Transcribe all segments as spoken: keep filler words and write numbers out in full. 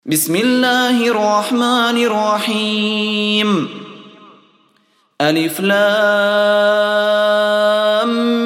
بسم الله الرحمن الرحيم. ألف لام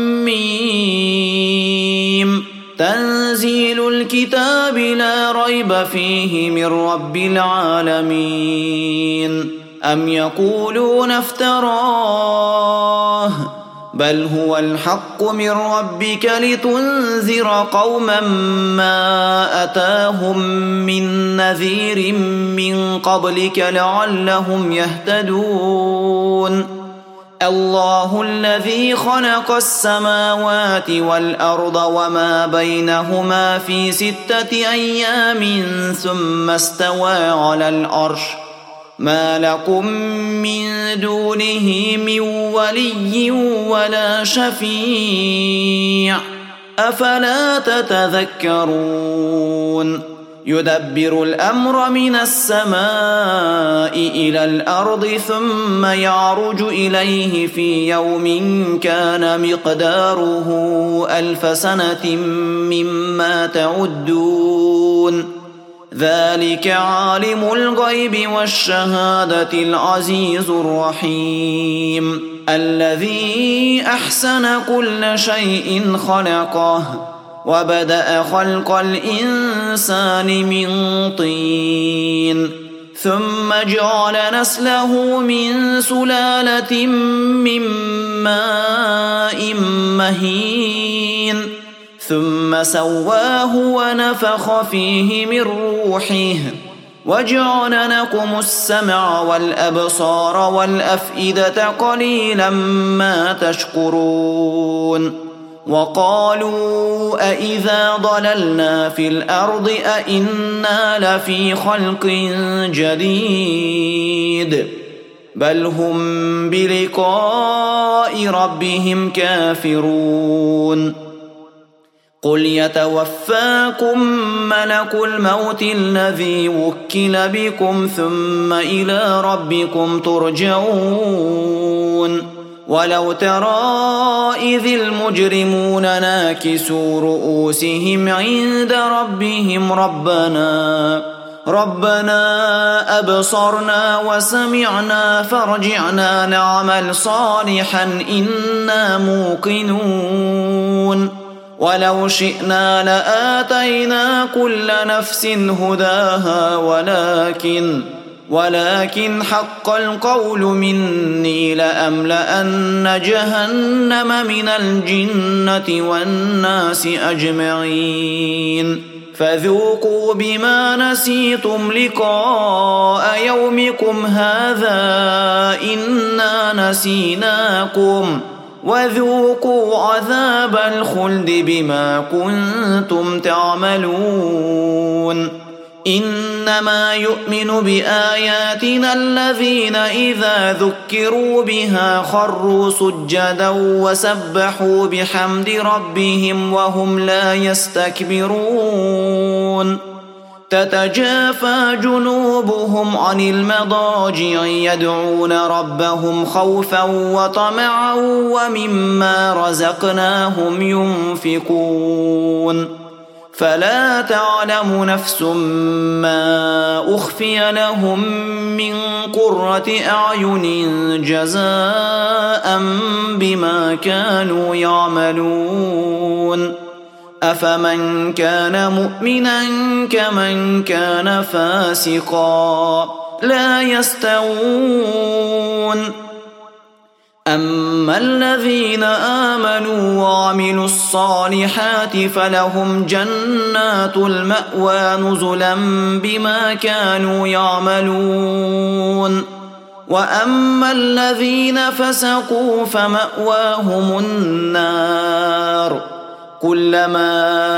ميم. تنزيل الكتاب لا ريب فيه من رب العالمين. أم يقولون افتراه بل هو الحق من ربك لتنذر قوما ما أتاهم من نذير من قبلك لعلهم يهتدون. الله الذي خلق السماوات والأرض وما بينهما في ستة أيام ثم استوى على العرش ما لكم من دونه من ولي ولا شفيع أفلا تتذكرون. يدبر الأمر من السماء إلى الأرض ثم يعرج إليه في يوم كان مقداره ألف سنة مما تعدون. ذلك عالم الغيب والشهادة العزيز الرحيم الذي أحسن كل شيء خلقه وبدأ خلق الإنسان من طين ثم جعل نسله من سلالة من ماء مهين ثم سواه ونفخ فيه من روحه وجعل لكم السمع والأبصار والأفئدة قليلا ما تشكرون. وقالوا أإذا ضللنا في الأرض أإنا لفي خلق جديد بل هم بلقاء ربهم كافرون. قل يتوفاكم ملك الموت الذي وكل بكم ثم إلى ربكم ترجعون. ولو ترى إذ المجرمون ناكسوا رؤوسهم عند ربهم ربنا ربنا أبصرنا وسمعنا فارجعنا نعمل صالحا إنا موقنون. ولو شئنا لآتينا كل نفس هداها ولكن ولكن حق القول مني لأملأن جهنم من الجنة والناس أجمعين فذوقوا بما نسيتم لقاء يومكم هذا إنا نسيناكم وذوقوا عذاب الخلد بما كنتم تعملون. إنما يؤمن بآياتنا الذين إذا ذكروا بها خروا سجدا وسبحوا بحمد ربهم وهم لا يستكبرون. تتجافى جنوبهم عن المضاجع يدعون ربهم خوفا وطمعا ومما رزقناهم ينفقون. فلا تعلم نفس ما أخفي لهم من قرة أعين جزاء بما كانوا يعملون. أفمن كان مؤمنا كمن كان فاسقا لا يستوون. أما الذين آمنوا وعملوا الصالحات فلهم جنات المأوى نزلا بما كانوا يعملون. وأما الذين فسقوا فمأواهم النار كلما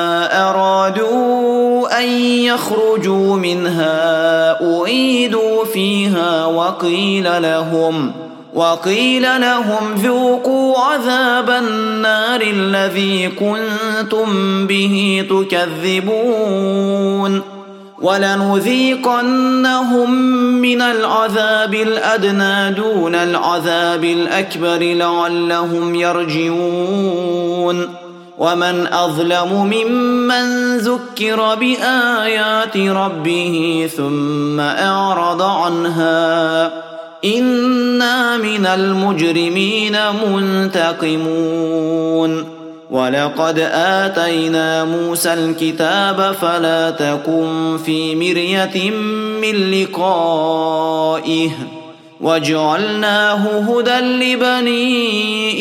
أرادوا أن يخرجوا منها أعيدوا فيها وقيل لهم وقيل لهم ذوقوا عذاب النار الذي كنتم به تكذبون. ولنذيقنهم من العذاب الأدنى دون العذاب الأكبر لعلهم يرجعون. ومن أظلم ممن ذكر بآيات ربه ثم أعرض عنها إنا من المجرمين منتقمون ولقد آتينا موسى الكتاب فلا تكن في مرية من لقائه وجعلناه هدى لبني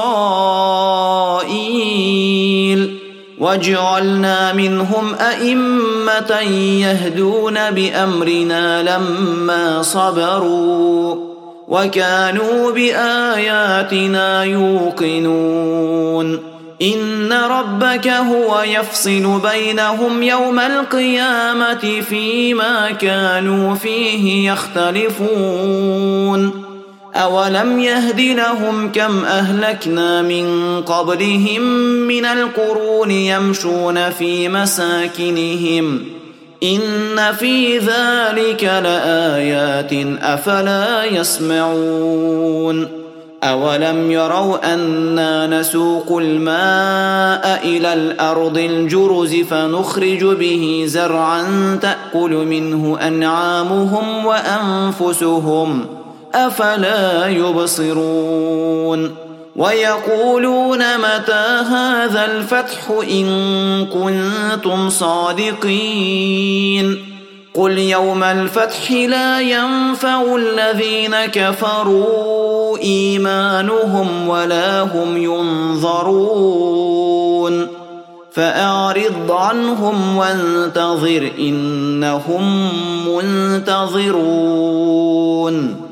إسرائيل وجعلنا منهم أئمة يهدون بأمرنا لما صبروا وكانوا بآياتنا يوقنون إن ربك هو يفصل بينهم يوم القيامة فيما كانوا فيه يختلفون أولم يهد لهم كم أهلكنا من قبلهم من القرون يمشون في مساكنهم إن في ذلك لآيات أفلا يسمعون أولم يروا أنا نسوق الماء إلى الأرض الجرز فنخرج به زرعا تأكل منه أنعامهم وأنفسهم أفلا يبصرون ويقولون متى هذا الفتح إن كنتم صادقين قل يوم الفتح لا ينفع الذين كفروا إيمانهم ولا هم ينظرون فأعرض عنهم وانتظر إنهم منتظرون.